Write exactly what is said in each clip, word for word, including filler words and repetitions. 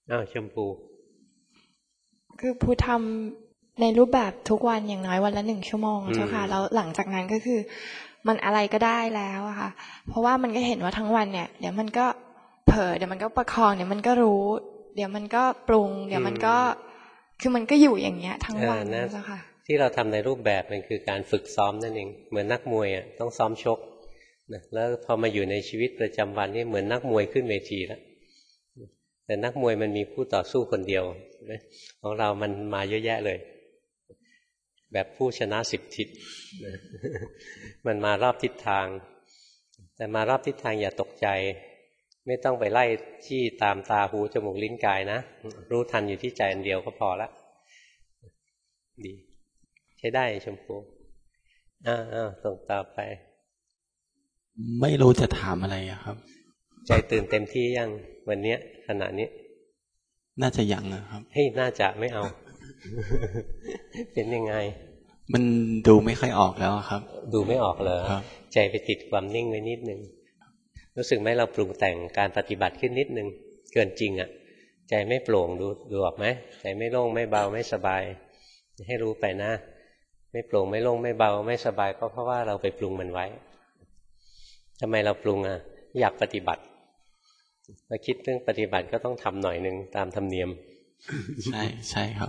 อ้าวชมพูคือพูทำในรูปแบบทุกวันอย่างน้อยวันละหนึ่งชั่วโมงเจ้าค่ะแล้วหลังจากนั้นก็คือมันอะไรก็ได้แล้วอะค่ะเพราะว่ามันก็เห็นว่าทั้งวันเนี่ยเดี๋ยวมันก็เผลอเดี๋ยวมันก็ประคองเดี๋ยวมันก็รู้เดี๋ยวมันก็ปรุงเดี๋ยวมันก็คือมันก็อยู่อย่างเงี้ยทั้งวันนะเจ้าค่ะที่เราทำในรูปแบบมันคือการฝึกซ้อมนั่นเองเหมือนนักมวยอ่ะต้องซ้อมชกนะแล้วพอมาอยู่ในชีวิตประจำวันนี่เหมือนนักมวยขึ้นเวทีแล้วแต่นักมวยมันมีผู้ต่อสู้คนเดียวของเรามันมาเยอะแยะเลยแบบผู้ชนะสิบทิศมันมารอบทิศทางแต่มารอบทิศทางอย่าตกใจไม่ต้องไปไล่ที่ตามตาหูจมูกลิ้นกายนะรู้ทันอยู่ที่ใจอันเดียวก็พอละดีใช้ได้ชมพูอ้าวส่งต่อไปไม่รู้จะถามอะไรครับใจตื่นเต็มที่ยังวันนี้ขณะนี้น่าจะยังครับเฮ้ยน่าจะไม่เอาเป็นยังไงมันดูไม่ค่อยออกแล้วครับดูไม่ออกเลยใจไปติดความนิ่งไว้นิดนึงรู้สึกไหมเราปรุงแต่งการปฏิบัติขึ้นนิดนึงเกินจริงอ่ะใจไม่โปร่งดูดูออกไหมใจไม่โล่งไม่เบาไม่สบายให้รู้ไปนะไม่โปร่งไม่โล่งไม่เบาไม่สบายก็เพราะว่าเราไปปรุงมันไว้ทำไมเราปรุงอ่ะอยากปฏิบัติมาคิดเรื่องปฏิบัติก็ต้องทำหน่อยนึงตามธรรมเนียมใช่ใช่ครับ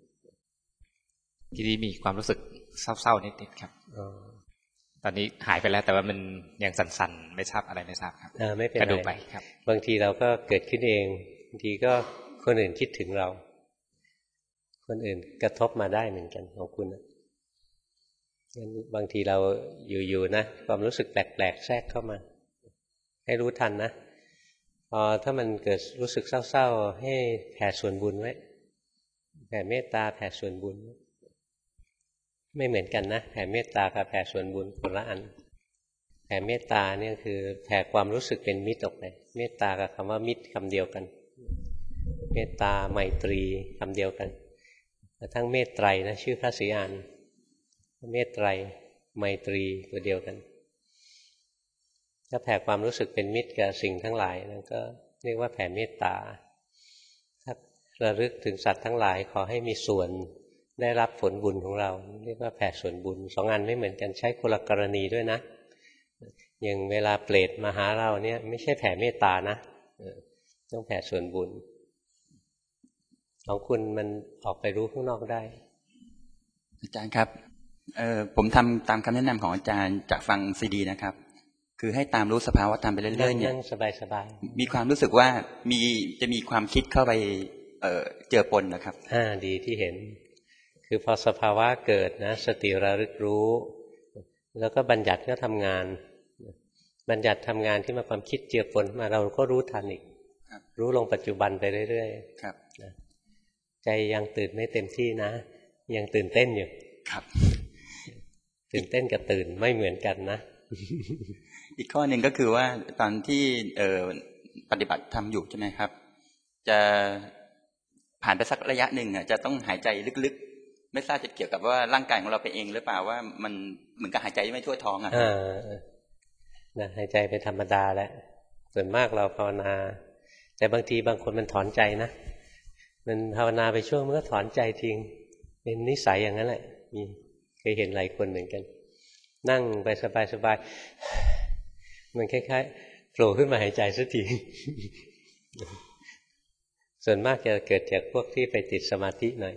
ทีนี้มีความรู้สึกเศร้าๆนิดๆครับตอนนี้หายไปแล้วแต่ว่ามันยังสั่นๆไม่ทราบอะไรไม่ทราบครับไม่เป็นไรก็ดูไปครับบางทีเราก็เกิดขึ้นเองบางทีก็คนอื่นคิดถึงเราคนอื่นกระทบมาได้เหมือนกันของคุณนะบางทีเราอยู่ๆนะความรู้สึกแปลกๆแทรกเข้ามาให้รู้ทันนะพอถ้ามันเกิดรู้สึกเศร้าๆให้แผ่ส่วนบุญไว้แผ่เมตตาแผ่ส่วนบุญไม่เหมือนกันนะแผ่เมตตากับแผ่ส่วนบุญคนละอันแผ่เมตตาเนี่ยคือแผ่ความรู้สึกเป็นมิตรออกไปเมตตากับคำว่ามิตรคำเดียวกันเมตตาไมตรีคำเดียวกันแต่ทั้งเมตไตรนะชื่อพระศรีอานเมตไตรไมตรีตัวเดียวกันถ้าแผ่ความรู้สึกเป็นมิตรกับสิ่งทั้งหลายนั่นก็เรียกว่าแผ่เมตตาถ้าระลึกถึงสัตว์ทั้งหลายขอให้มีส่วนได้รับผลบุญของเราเรียกว่าแผ่ส่วนบุญสองอันไม่เหมือนกันใช้คนละกรณีด้วยนะอย่างเวลาเปรตมาหาเราเนี่ยไม่ใช่แผ่เมตตานะต้องแผ่ส่วนบุญของคุณมันออกไปรู้ข้างนอกได้อาจารย์ครับเอ่อผมทำตามคำแนะนำของอาจารย์จากฟังซีดีนะครับคือให้ตามรู้สภาวะธรรมไปเรื่อยๆเนี่ยสบายๆมีความรู้สึกว่ามีจะมีความคิดเข้าไปเอ่อเจือปนนะครับอ่าดีที่เห็นคือพอสภาวะเกิดนะสติระลึกรู้แล้วก็บัญญัติก็ทำงานบัญญัติทำงานที่มาความคิดเจือปนมาเราก็รู้ทันอีกรู้ลงปัจจุบันไปเรื่อยๆครับใจยังตื่นไม่เต็มที่นะยังตื่นเต้นอยู่ครับตื่นเต้นกับตื่นไม่เหมือนกันนะอีกข้อหนึ่งก็คือว่าตอนที่เอ่อปฏิบัติทำอยู่ใช่ไหมครับจะผ่านไปสักระยะหนึ่งอ่ะจะต้องหายใจลึกๆไม่ทราบจะเกี่ยวกับว่าร่างกายของเราไปเองหรือเปล่าว่ามันเหมือนกับหายใจไม่ทั่วท้องอ่ะอ่านะหายใจเป็นธรรมดาแหละส่วนมากเราภาวนาแต่บางทีบางคนมันถอนใจนะมันภาวนาไปช่วงมันก็ถอนใจทิ้งเป็นนิสัยอย่างนั้นแหละมีเคยเห็นหลายคนเหมือนกันนั่งไปสบายๆมันคล้ายๆโผล่ขึ้นมาหายใจสักทีส่วนมากจะเกิดจากพวกที่ไปติดสมาธิหน่อย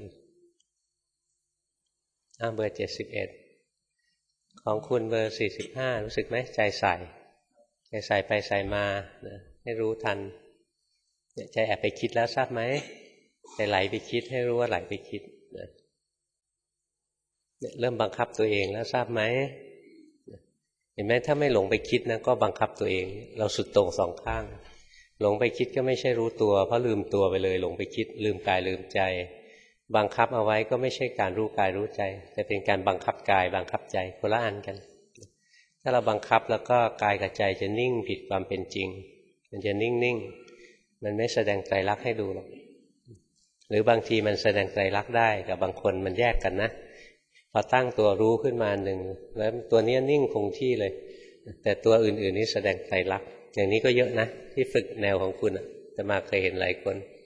อ้าวเบอร์เจ็ดสิบเอ็ดของคุณเบอร์สี่สิบห้ารู้สึกไหมใจใส่ใจใส่ไปใส่มานะให้รู้ทันเนี่ยใจแอบไปคิดแล้วทราบไหมใจไหลไปคิดให้รู้ว่าไหลไปคิดนะเนี่ยเริ่มบังคับตัวเองแล้วทราบไหมเห็นไหมถ้าไม่หลงไปคิดนะก็บังคับตัวเองเราสุดโต่งสองข้างหลงไปคิดก็ไม่ใช่รู้ตัวเพราะลืมตัวไปเลยหลงไปคิดลืมกายลืมใจบังคับเอาไว้ก็ไม่ใช่การรู้กายรู้ใจแต่เป็นการบังคับกายบังคับใจคนละอันกันถ้าเราบังคับแล้วก็กายกับใจจะนิ่งผิดความเป็นจริงมันจะนิ่งๆมันไม่แสดงไตรลักษณ์ให้ดูหรอกหรือบางทีมันแสดงไตรลักษณ์ได้กับบางคนมันแยกกันนะพอตั้งตัวรู้ขึ้นมาหนึ่งแล้วตัวนี้นิ่งคงที่เลยแต่ตัวอื่นๆนี้แสดงไตรลักษณ์อย่างนี้ก็เยอะนะที่ฝึกแนวของคุณแต่มาเคยเห็นหลายคน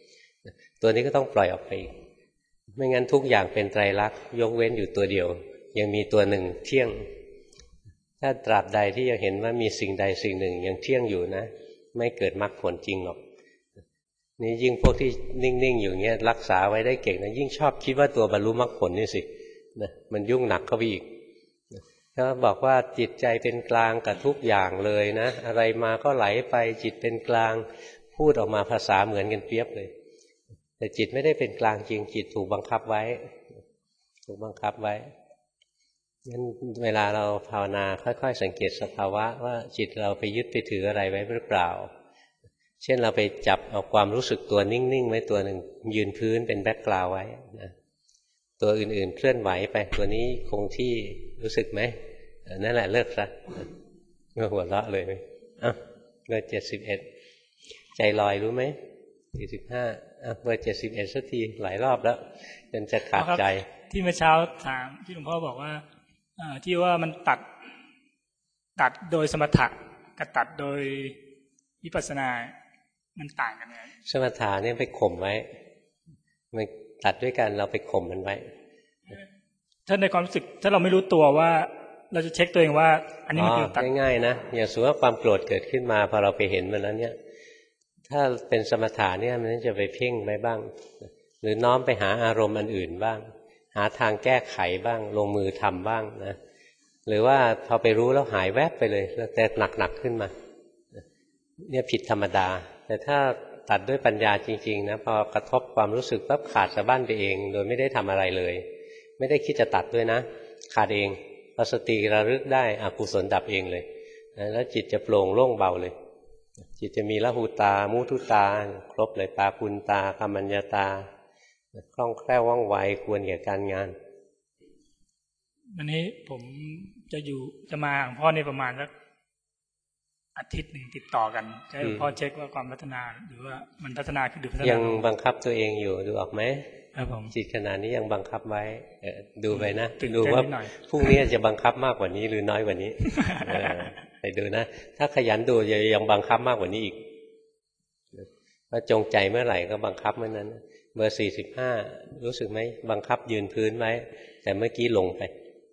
ตัวนี้ก็ต้องปล่อยออกไปอีกไม่งั้นทุกอย่างเป็นไตรลักษณ์ยกเว้นอยู่ตัวเดียวยังมีตัวหนึ่งเที่ยงถ้าตราบใดที่ยังเห็นว่ามีสิ่งใดสิ่งหนึ่งยังเที่ยงอยู่นะไม่เกิดมรรคผลจริงหรอกนี่ยิ่งพวกที่นิ่งๆอยู่เงี้ยรักษาไว้ได้เก่งนะยิ่งชอบคิดว่าตัวบรรลุมรรคผลนี่สินะมันยุ่งหนักเข้าไปอีกถ้าบอกว่าจิตใจเป็นกลางกับทุกอย่างเลยนะอะไรมาก็ไหลไปจิตเป็นกลางพูดออกมาภาษาเหมือนกันเปียบเลยแต่จิตไม่ได้เป็นกลางจริงจิตถูกบังคับไว้ถูกบังคับไว้งั้นเวลาเราภาวนาค่อยๆสังเกตสภาวะว่าจิตเราไปยึดไปถืออะไรไว้หรือเปล่าเช่นเราไปจับเอาความรู้สึกตัวนิ่งๆไว้ตัวหนึ่งยืนพื้นเป็นแบ็คกราวด์ไว้นะตัวอื่นๆเคลื่อนไหวไปตัวนี้คงที่รู้สึกไหมนั่นแหละเลิกซะเมื่อหัวเราะเลยอ่ะเบอร์เจ็ดสิบเอ็ดใจลอยรู้ไหมสี่สิบห้าอ่ะเบอร์เจ็ดสิบเอ็ดสักทีหลายรอบแล้วจนจะขาดใจที่เมื่อเช้าถามที่หลวงพ่อบอกว่าที่ว่ามันตัดตัดโดยสมถะกับตัดโดยวิปัสสนามันต่างกันไงสมถะเนี่ยไปข่มไว้มันตัดด้วยกันเราไปข่มมันไว้ถ้าในความรู้สึกถ้าเราไม่รู้ตัวว่าเราจะเช็คตัวเองว่าอันนี้มันคือตัดง่ายๆนะอย่างสมมติว่าความโกรธเกิดขึ้นมาพอเราไปเห็นมันแล้วเนี่ยถ้าเป็นสมถะเนี่ยมันจะไปเพ่งไว้บ้างหรือน้อมไปหาอารมณ์อันอื่นบ้างหาทางแก้ไขบ้างลงมือทำบ้างนะหรือว่าพอไปรู้แล้วหายแวบไปเลยแล้วแต่หนักๆขึ้นมาเนี่ยผิดธรรมดาแต่ถ้าตัดด้วยปัญญาจริงๆนะพอกระทบความรู้สึกปั๊บขาดสะบั้นไปเองโดยไม่ได้ทำอะไรเลยไม่ได้คิดจะตัดด้วยนะขาดเองพอสติระลึกได้อกุศลดับเองเลยแล้วจิตจะโปร่งโล่งเบาเลยจิตจะมีละหูตามุทุตาครบเลยปาปุณตากัมมัญญาตาคล่องแคล่วว่องไวควรแก่การงานวันนี้ผมจะอยู่จะมาหลวงพ่อในประมาณสักอาทิตย์หนึ่งติดต่อกันให้หลวงพ่อเช็คว่าความพัฒนาหรือว่ามันพัฒนาขึ้นหรือพัฒนายังบังคับตัวเองอยู่ดูออกไหมครับผมจิตขณะนี้ยังบังคับไว้ดูไปนะดูว่าพรุ่งนี้จะบังคับมากกว่านี้หรือน้อยกว่านี้ไปดูนะถ้าขยันดูจะยังบังคับมากกว่านี้อีกถ้าจงใจเมื่อไหร่ก็บังคับเมื่อนั้นเบอร์สี่สิบห้ารู้สึกไหมบังคับยืนพื้นไว้แต่เมื่อกี้ลงไป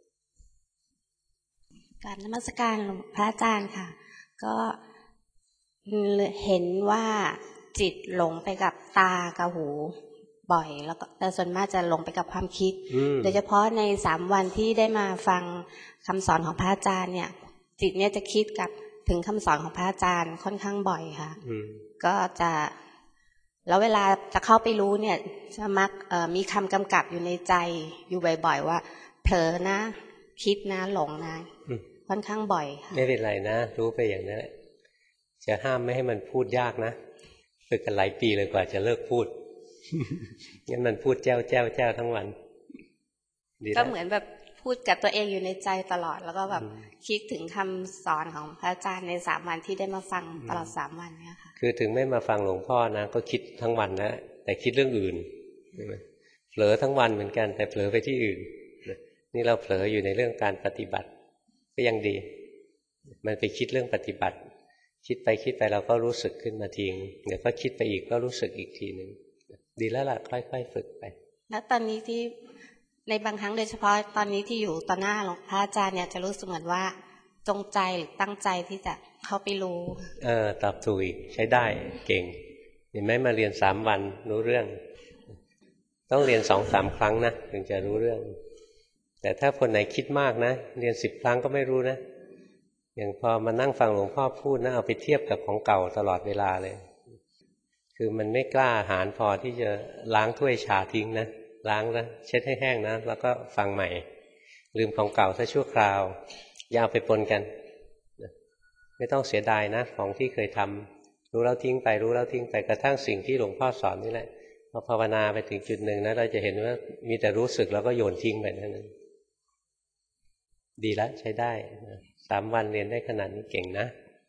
กราบนมัสการพระอาจารย์ค่ะก็เห็นว่าจิตหลงไปกับตากับหูบ่อยแล้วก็แต่ส่วนมากจะหลงไปกับความคิดโดยเฉพาะในสามวันที่ได้มาฟังคำสอนของพระอาจารย์เนี่ยจิตเนี่ยจะคิดกับถึงคำสอนของพระอาจารย์ค่อนข้างบ่อยค่ะก็จะแล้วเวลาจะเข้าไปรู้เนี่ยจะมักมีคำกำกับอยู่ในใจอยู่บ่อยๆว่าเผลอนะคิดนะหลงนะค่อนข้างบ่อยค่ะไม่เป็นไรนะรู้ไปอย่างนั้นแหละจะห้ามไม่ให้มันพูดยากนะฝึกกันหลายปีเลยกว่าจะเลิกพูดงั้นมันพูดแจ้วแจ้วแจ้วทั้งวันก็เหมือนแบบพูดกับตัวเองอยู่ในใจตลอดแล้วก็แบบคิดถึงคำสอนของพระอาจารย์ในสามวันที่ได้มาฟังตลอดสามวันเนี่ยค่ะคือถึงไม่มาฟังหลวงพ่อนะก็คิดทั้งวันนะแต่คิดเรื่องอื่นเผลอทั้งวันเหมือนกันแต่เผลอไปที่อื่นนี่เราเผลออยู่ในเรื่องการปฏิบัติก็ยังดีมันไปคิดเรื่องปฏิบัติคิดไปคิดไปเราก็รู้สึกขึ้นมาทีเดี๋ยวก็คิดไปอีกก็รู้สึกอีกทีหนึ่งดีแล้วล่ะค่อยๆฝึกไปแล้วตอนนี้ที่ในบางครั้งโดยเฉพาะตอนนี้ที่อยู่ต่อหน้าหลวงพ่ออาจารย์เนี่ยจะรู้สึกเหมือนว่าจงใจหรือตั้งใจที่จะเข้าไปรู้เออตอบถูกอีกใช้ได้เก่งเห็นไหมมาเรียนสามวันรู้เรื่องต้องเรียนสองสามครั้งนะถึงจะรู้เรื่องแต่ถ้าคนไหนคิดมากนะเรียนสิบครั้งก็ไม่รู้นะอย่างพอมานั่งฟังหลวงพ่อพูดนะเอาไปเทียบกับของเก่าตลอดเวลาเลยคือมันไม่กล้าหาญพอที่จะล้างถ้วยชาทิ้งนะล้างนะเช็ดให้แห้งนะแล้วก็ฟังใหม่ลืมของเก่าซะชั่วคราวอย่าเอาไปปนกันไม่ต้องเสียดายนะของที่เคยทำรู้แล้วทิ้งไปรู้แล้วทิ้งไปกระทั่งสิ่งที่หลวงพ่อสอนนี่แหละพอภาวนาไปถึงจุดหนึ่งนะเราจะเห็นว่ามีแต่รู้สึกแล้วก็โยนทิ้งไปนั่นเองดีแล้วใช้ได้สามวันเรียนได้ขนาดนี้เก่งนะ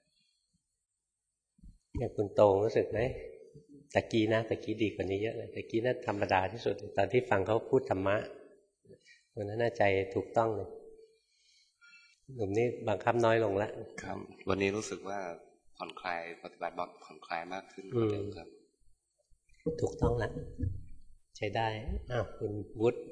อย่างคุณโตรู้สึกไหมตะกี้นะตะกี้ดีกว่านี้เยอะเลยตะกี้น่าธรรมดาที่สุดตอนที่ฟังเขาพูดธรรมะวันนั้นน่าใจถูกต้องเลยหนุ่มนี่บังคับน้อยลงแล้วครับวันนี้รู้สึกว่าผ่อนคลายปฏิบัติแบบผ่อนคลายมากขึ้นกว่าเดิมครับถูกต้องแล้วใช้ได้อ้าวคุณวุฒิ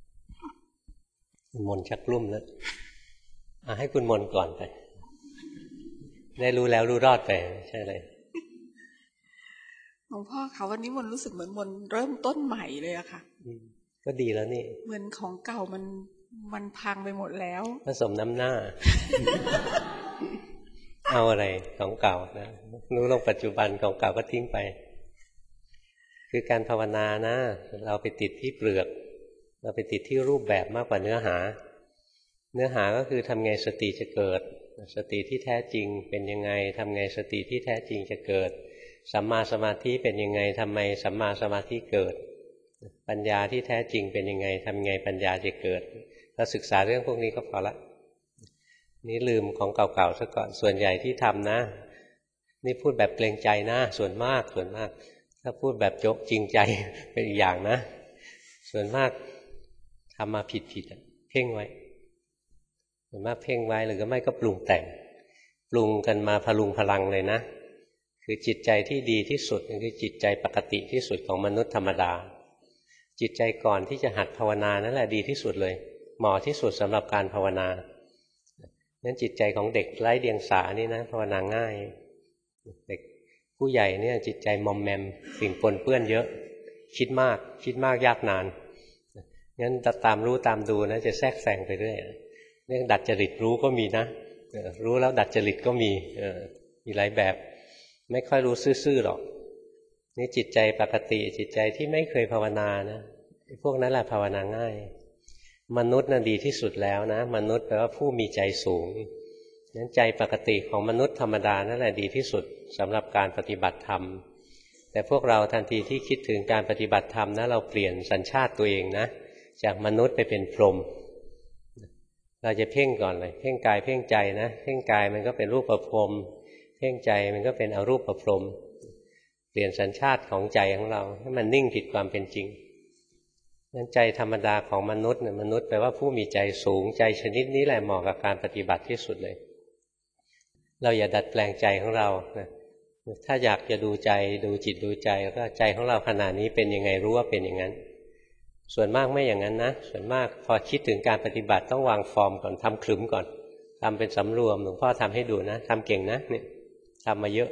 คุณมนชักกลุ่มแล้วอ่ะให้คุณมนก่อนไปได้รู้แล้วรู้รอดไปใช่เลยหลวงพ่อคะวันนี้มนรู้สึกเหมือนมนเริ่มต้นใหม่เลยอะค่ะก็ดีแล้วนี่เหมือนของเก่ามันมันพังไปหมดแล้วผสมน้ำหน้า เอาอะไรของเก่านะรู้ลงปัจจุบันของเก่าก็ทิ้งไปคือการภาวนานะเราไปติดที่เปลือกเราไปติดที่รูปแบบมากกว่าเนื้อหาเนื้อหาก็คือทำไงสติจะเกิดสติที่แท้จริงเป็นยังไงทำไงสติที่แท้จริงจะเกิดสัมมาสมาธิเป็นยังไงทำไมสัมมาสมาธิเกิดปัญญาที่แท้จริงเป็นยังไงทำไงปัญญาจะเกิดเราศึกษาเรื่องพวกนี้ก็พอละนี่ลืมของเก่าๆซะก่อนส่วนใหญ่ที่ทำนะนี่พูดแบบเกรงใจนะส่วนมากส่วนมากถ้าพูดแบบโจ๊กจริงใจเป็นอีกอย่างนะส่วนมากทำมาผิดๆเพ่งไว้ส่วนมากเพ่งไว้หรือก็ไม่ก็ปรุงแต่งปรุงกันมาพลุงพลังเลยนะคือจิตใจที่ดีที่สุดคือจิตใจปกติที่สุดของมนุษย์ธรรมดาจิตใจก่อนที่จะหัดภาวนานั่นแหละดีที่สุดเลยเหมาะที่สุดสำหรับการภาวนางั้นจิตใจของเด็กไร้เดียงสานี่นะภาวนาง่ายเด็กผู้ใหญ่เนี่ยจิตใจมอมแมมสิ่งปนเปื้อนเยอะคิดมากคิดมากยากนานงั้นตามรู้ตามดูนะจะแทรกแซงไปเรื่อยเรื่องดัดจริตรู้ก็มีนะรู้แล้วดัดจริตก็มีมีหลายแบบไม่ค่อยรู้ซื่อๆหรอกนี่จิตใจปกติจิตใจที่ไม่เคยภาวนานะพวกนั้นแหละภาวนาง่ายมนุษย์น่ะดีที่สุดแล้วนะมนุษย์แปลว่าผู้มีใจสูงนั้นใจปกติของมนุษย์ธรรมดานั่นแหละดีที่สุดสำหรับการปฏิบัติธรรมแต่พวกเราทันทีที่คิดถึงการปฏิบัติธรรมนะเราเปลี่ยนสัญชาติตัวเองนะจากมนุษย์ไปเป็นพรหมเราจะเพ่งก่อนเลยเพ่งกายเพ่งใจนะเพ่งกายมันก็เป็นรูปประพรหมเพ่งใจมันก็เป็นอรูปประพรหมเปลี่ยนสัญชาติของใจของเราให้มันนิ่งผิดความเป็นจริงนั้นใจธรรมดาของมนุษย์เนี่ยมนุษย์แปลว่าผู้มีใจสูงใจชนิดนี้แหละเหมาะกับการปฏิบัติที่สุดเลยเราอย่าดัดแปลงใจของเรานะถ้าอยากจะดูใจดูจิตดูใจก็ใจของเราขณะนี้เป็นยังไงรู้ว่าเป็นอย่างนั้นส่วนมากไม่อย่างนั้นนะส่วนมากพอคิดถึงการปฏิบัติต้องวางฟอร์มก่อนทำขลุ่มก่อนทำเป็นสำรวมหลวงพ่อทำให้ดูนะทำเก่งนะเนี่ยทำมาเยอะ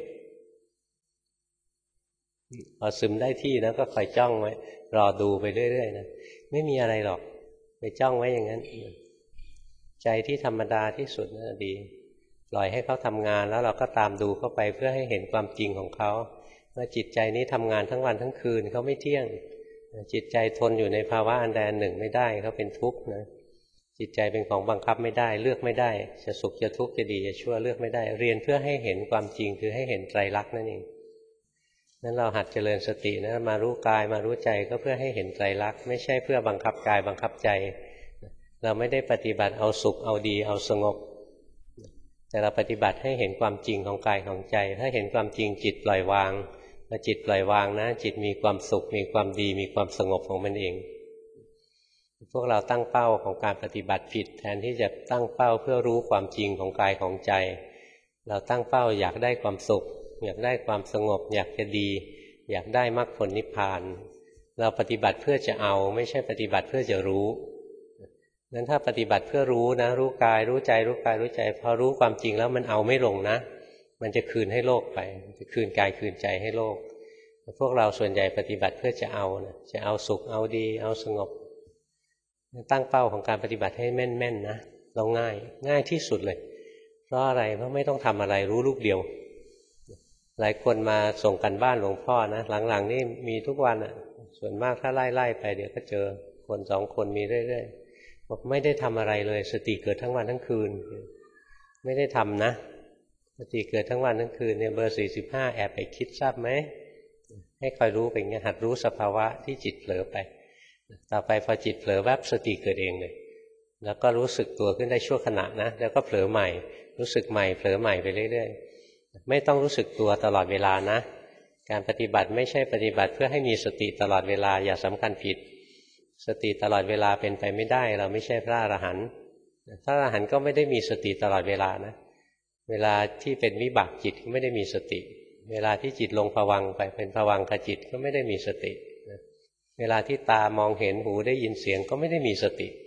พอซึมได้ที่นะก็คอยจ้องไว้รอดูไปเรื่อยๆนะไม่มีอะไรหรอกไปจ้องไว้อย่างนั้นใจที่ธรรมดาที่สุดน่ะดีปล่อยให้เขาทำงานแล้วเราก็ตามดูเข้าไปเพื่อให้เห็นความจริงของเขาว่าจิตใจนี้ทำงานทั้งวันทั้งคืนเขาไม่เที่ยงจิตใจทนอยู่ในภาวะอันใดอันหนึ่งไม่ได้เขาเป็นทุกข์นะจิตใจเป็นของบังคับไม่ได้เลือกไม่ได้จะสุขจะทุกข์จะดีจะชั่วเลือกไม่ได้เรียนเพื่อให้เห็นความจริงคือให้เห็นไตรลักษณ์นั่นเองนั้นเราหัดเจริญสตินะมารู้กายมารู้ใจก็เพื่อให้เห็นไตรลักษณ์ไม่ใช่เพื่อบังคับกายบังคับใจเราไม่ได้ปฏิบัติเอาสุขเอาดีเอาสงบแต่เราปฏิบัติให้เห็นความจริงของกายของใจถ้าเห็นความจริงจิตปล่อยวางพอจิตปล่อยวางนะจิตมีความสุขมีความดีมีความสงบของมันเองพวกเราตั้งเป้าของการปฏิบัติผิดแทนที่จะตั้งเป้าเพื่อรู้ความจริงของกายของใจเราตั้งเป้าอยากได้ความสุขอยากได้ความสงบอยากจะดีอยากได้มรรคผลนิพพานเราปฏิบัติเพื่อจะเอาไม่ใช่ปฏิบัติเพื่อจะรู้นั้นถ้าปฏิบัติเพื่อรู้นะรู้กายรู้ใจรู้กายรู้ใจพอรู้ความจริงแล้วมันเอาไม่ลงนะมันจะคืนให้โลกไปจะคืนกายคืนใจให้โลกพวกเราส่วนใหญ่ปฏิบัติเพื่อจะเอานะจะเอาสุขเอาดีเอาสงบตั้งเป้าของการปฏิบัติให้แม่นๆนะเราง่ายง่ายที่สุดเลยเพราะอะไรเพราะไม่ต้องทำอะไรรู้ลูกเดียวหลายคนมาส่งกันบ้านหลวงพ่อนะหลังๆนี่มีทุกวันอ่ะส่วนมากถ้าไล่ๆไปเดี๋ยวก็เจอคนสองคนมีเรื่อยๆบอกไม่ได้ทำอะไรเลยสติเกิดทั้งวันทั้งคืนไม่ได้ทำนะสติเกิดทั้งวันทั้งคืนเนี่ยเบอร์สี่สิบห้าแอบไปคิดทราบไหมให้คอยรู้ไปอย่างเงี้ยหัดรู้สภาวะที่จิตเผลอไปต่อไปพอจิตเผลอแวบสติเกิดเองเลยแล้วก็รู้สึกตัวขึ้นได้ชั่วขณะนะแล้วก็เผลอใหม่รู้สึกใหม่เผลอใหม่ไปเรื่อยๆไม่ต้องรู้สึกตัวตลอดเวลานะการปฏิบัติไม่ใช่ปฏิบัติเพื่อให้มีสติตลอดเวลาอย่าสำคัญผิดสติตลอดเวลาเป็นไปไม่ได้เราไม่ใช่พระอรหันต์พระอรหันต์ก็ไม่ได้มีสติตลอดเวลานะเวลาที่เป็นวิบากจิตไม่ได้มีสติเวลาที่จิตลงภวังค์ไปเป็นภวังคจิตก็ไม่ได้มีสติเวลาที่ตามองเห็นหูได้ยินเสียงก็ไม่ได้มีสติ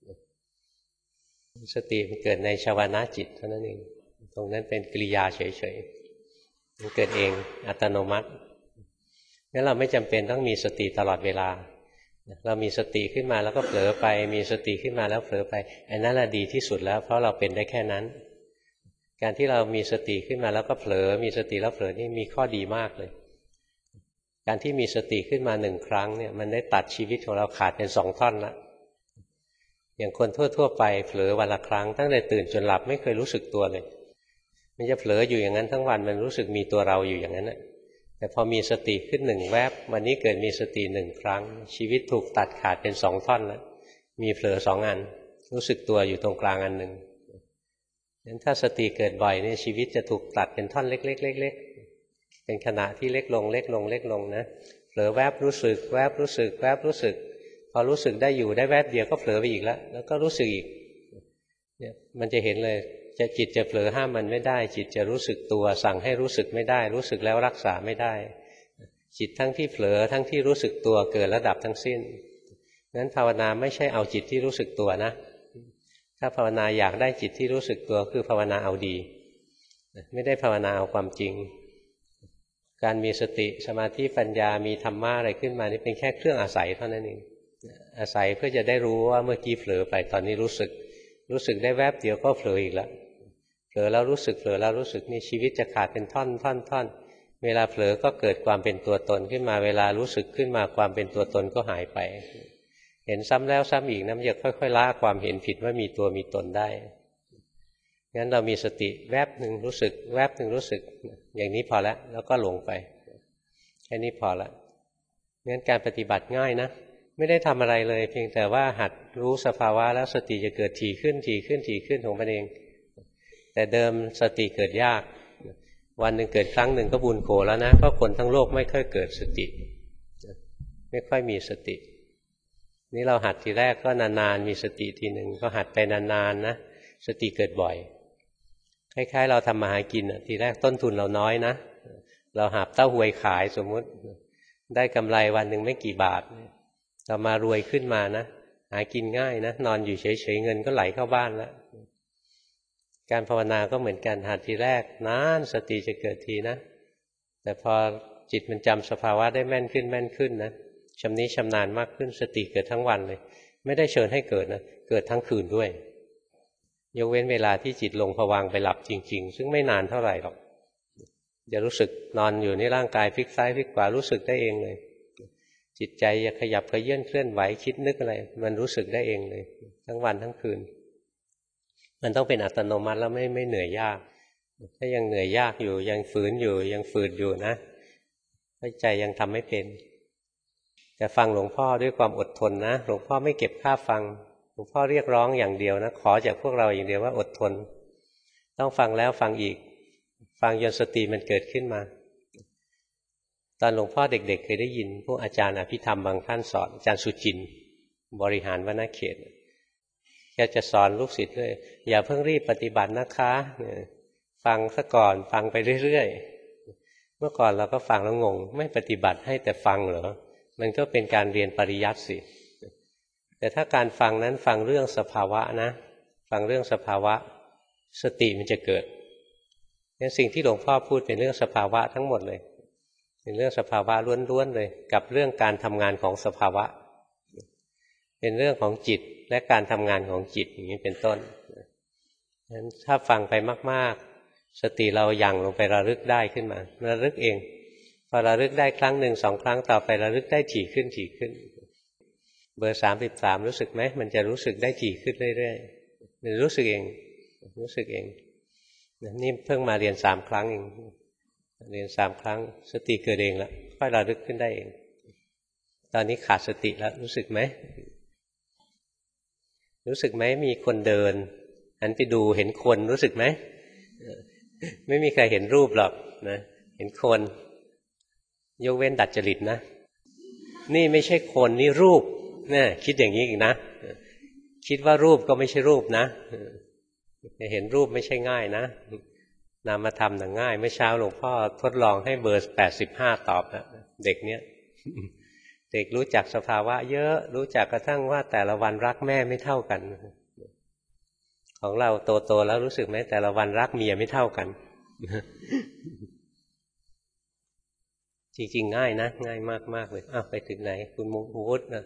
สติมันเกิดในชวนะจิตเท่านั้นเองตรงนั้นเป็นกิริยาเฉยๆมันเกิดเองอัตโนมัติงั้นเราไม่จำเป็นต้องมีสติตลอดเวลาเรามีสติขึ้นมาแล้วก็เผลอไปมีสติขึ้นมาแล้วเผลอไปอันนั้นแหละดีที่สุดแล้วเพราะเราเป็นได้แค่นั้นการที่เรามีสติขึ้นมาแล้วก็เผลอมีสติแล้วเผลอนี่มีข้อดีมากเลยการที่มีสติขึ้นมาหนึ่งครั้งเนี่ยมันได้ตัดชีวิตของเราขาดเป็นสองท่อนละอย่างคนทั่วๆไปเผลอวันละครั้งตั้งแต่ตื่นจนหลับไม่เคยรู้สึกตัวเลยมันจะเผลออยู่อย่างนั้นทั้งวันมันรู้สึกมีตัวเราอยู่อย่างนั้นแหละแต่พอมีสติขึ้นหนึ่งแวบวันนี้เกิดมีสติหนึ่งครั้งชีวิตถูกตัดขาดเป็นสองท่อนแล้วมีเผลอสองอันรู้สึกตัวอยู่ตรงกลางอันหนึ่งงั้นถ้าสติเกิดบ่อยเนี่ยชีวิตจะถูกตัดเป็นท่อนเล็กๆเล็กๆเป็นขณะที่เล็กลงเล็กลงเล็กลงนะเผลอแวบรู้สึกแวบรู้สึกแวบรู้สึกพอรู้สึกได้อยู่ได้แวบเดียวก็เผลอไปอีกแล้วแล้วก็รู้สึกอีกเนี่ยมันจะเห็นเลยจะจิตจะเผลอห้ามมันไม่ได้จิตจะรู้สึกตัวสั่งให้รู้สึกไม่ได้รู้สึกแล้วรักษาไม่ได้จิตทั้งที่เผลอทั้งที่รู้สึกตัวเกิดระดับทั้งสิ้นงั้นภาวนาไม่ใช่เอาจิตที่รู้สึกตัวนะถ้าภาวนาอยากได้จิตที่รู้สึกตัวคือภาวนาเอาดีไม่ได้ภาวนาเอาความจริงการมีสติสมาธิปัญญามีธรรมะอะไรขึ้นมานี่เป็นแค่เครื่องอาศัยเท่านั้นเองอาศัยเพื่อจะได้รู้ว่าเมื่อกี้เผลอไปตอนนี้รู้สึกรู้สึกได้แวบเดียวก็เผลออีกแล้วเผลอแล้วรู้สึกเผลอแล้วรู้สึกนี่ชีวิตจะขาดเป็นท่อนท่อนท่อนเวลาเผลอก็เกิดความเป็นตัวตนขึ้นมาเวลารู้สึกขึ้นมาความเป็นตัวตนก็หายไปเห็นซ้ำแล้วซ้ำอีกนะมันจะค่อยๆละความเห็นผิดว่ามีตัวมีตนได้งั้นเรามีสติแวบหนึ่งรู้สึกแวบหนึ่งรู้สึกอย่างนี้พอแล้วแล้วก็หลงไปแค่นี้พอละงั้นการปฏิบัติง่ายนะไม่ได้ทำอะไรเลยเพียงแต่ว่าหัดรู้สภาวะแล้วสติจะเกิดถี่ขึ้นถี่ขึ้นถี่ขึ้นของมันเองแต่เดิมสติเกิดยากวันหนึ่งเกิดครั้งหนึ่งก็บุญโขแล้วนะเพราะคนทั้งโลกไม่ค่อยเกิดสติไม่ค่อยมีสตินี่เราหัดทีแรกก็นานๆมีสติทีหนึ่งก็หัดไปนานๆนะสติเกิดบ่อยคล้ายๆเราทำมาหากินอ่ะทีแรกต้นทุนเราน้อยนะเราหาบเต้าหวยขายสมมุติได้กำไรวันหนึ่งไม่กี่บาทต่อมารวยขึ้นมานะหากินง่ายนะนอนอยู่เฉยๆเงินก็ไหลเข้าบ้านแล้วการภาวนาก็เหมือนกันหัดทีแรกนานสติจะเกิดทีนะแต่พอจิตมันจำสภาวะได้แม่นขึ้นแม่นขึ้นนะชำนิชำนาญมากขึ้นสติเกิดทั้งวันเลยไม่ได้เชิญให้เกิดนะเกิดทั้งคืนด้วยยกเว้นเวลาที่จิตลงภวังค์ไปหลับจริงๆซึ่งไม่นานเท่าไหร่หรอกจะรู้สึกนอนอยู่ในร่างกายพลิกซ้ายพลิกขวารู้สึกได้เองเลยจิตใจจะขยับเขยื้อนเคลื่อนไหวคิดนึกอะไรมันรู้สึกได้เองเลยทั้งวันทั้งคืนมันต้องเป็นอัตโนมัติแล้วไม่ไม่เหนื่อยยากถ้ายังเหนื่อยยากอยู่ยังฝืนอยู่ยังฝืนอยู่นะใจยังทำไม่เป็นแต่ฟังหลวงพ่อด้วยความอดทนนะหลวงพ่อไม่เก็บค่าฟังหลวงพ่อเรียกร้องอย่างเดียวนะขอจากพวกเราอย่างเดียวว่าอดทนต้องฟังแล้วฟังอีกฟังจนสติมันเกิดขึ้นมาตอนหลวงพ่อเด็กๆเคยได้ยินพวกอาจารย์อภิธรรมบางท่านสอนอาจารย์สุจินต์บริหารวรรณเขตแกจะสอนลูกศิษย์ด้วยอย่าเพิ่งรีบปฏิบัตินะคะฟังซะก่อนฟังไปเรื่อยๆเมื่อก่อนเราก็ฟังแล้วงงไม่ปฏิบัติให้แต่ฟังเหรอมันก็เป็นการเรียนปริยัติสิแต่ถ้าการฟังนั้นฟังเรื่องสภาวะนะฟังเรื่องสภาวะสติมันจะเกิดเนี่ยสิ่งที่หลวงพ่อพูดเป็นเรื่องสภาวะทั้งหมดเลยเป็นเรื่องสภาวะล้วนๆเลยกับเรื่องการทำงานของสภาวะเป็นเรื่องของจิตและการทำงานของจิตอย่างนี้เป็นต้นงั้นถ้าฟังไปมากๆสติเรายั่งลงไประลึกได้ขึ้นมาระลึกเองพอระลึกได้ครั้งหนึ่งสองครั้งต่อไประลึกได้ถี่ขึ้นถี่ขึ้นเบอร์สามสิบสามรู้สึกไหมมันจะรู้สึกได้ถี่ขึ้นเรื่อยๆมันรู้สึกเองรู้สึกเองนี่เพิ่งมาเรียนสามครั้งเองเรียนสามครั้งสติเกิดเองแล้วค่อยระลึกขึ้นได้เองตอนนี้ขาดสติแล้วรู้สึกไหมรู้สึกไหมมีคนเดินหันไปดูเห็นคนรู้สึกไหมไม่มีใครเห็นรูปหรอกนะเห็นคนยกเว้นดัดจริตนะนี่ไม่ใช่คนนี่รูปเนี่ยคิดอย่างนี้อีกนะคิดว่ารูปก็ไม่ใช่รูปนะจะเห็นรูปไม่ใช่ง่ายนะนามธรรมน่ะง่ายเมื่อเช้าหลวงพ่อทดลองให้เบอร์แปดสิบห้าตอบนะเด็กเนี้ย เด็กรู้จักสภาวะเยอะรู้จักกระทั่งว่าแต่ละวันรักแม่ไม่เท่ากันของเราโตๆแล้วรู้สึกไหมแต่ละวันรักเมียไม่เท่ากัน จริงๆง่ายนะง่ายมากๆเลยอ้าวไปถึงไหนคุณมงคลวุฒินะ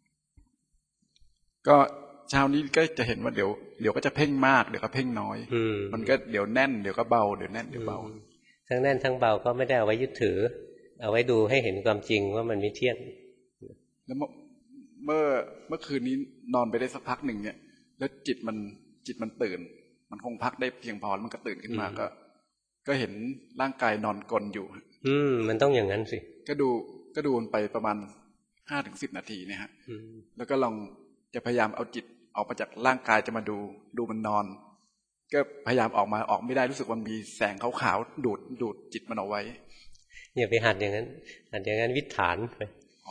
ก็เช้านี้ก็จะเห็นว่าเดี๋ยวเดี๋ยวก็จะเพ่งมากเดี๋ยวก็เพ่งน้อยมันก็เดี๋ยวแน่นเดี๋ยวก็เบาเดี๋ยวแน่นเดี๋ยวเบาทั้งแน่นทั้งเบาก็ไม่ได้เอาไว้ยึดถือเอาไว้ดูให้เห็นความจริงว่ามันไม่เที่ยงแล้วเมื่อเมื่อคืนนี้นอนไปได้สักพักหนึ่งเนี่ยแล้วจิตมันจิตมันตื่นมันคงพักได้เพียงพอมันก็ตื่นขึ้นมาก็ก็เห็นร่างกายนอนกลนอยู่อืมมันต้องอย่างนั้นสิก็ดูก็ดูมันไปประมาณห้าถึงสิบนาทีเนี่ยฮะแล้วก็ลองจะพยายามเอาจิตออกมาจากร่างกายจะมาดูดูมันนอนก็พยายามออกมาออกไม่ได้รู้สึกว่ามีแสงขาวๆดูดดูดจิตมันเอาไว้อย่าไปหัดอย่างนั้นหัดอย่างนั้นวิถานไป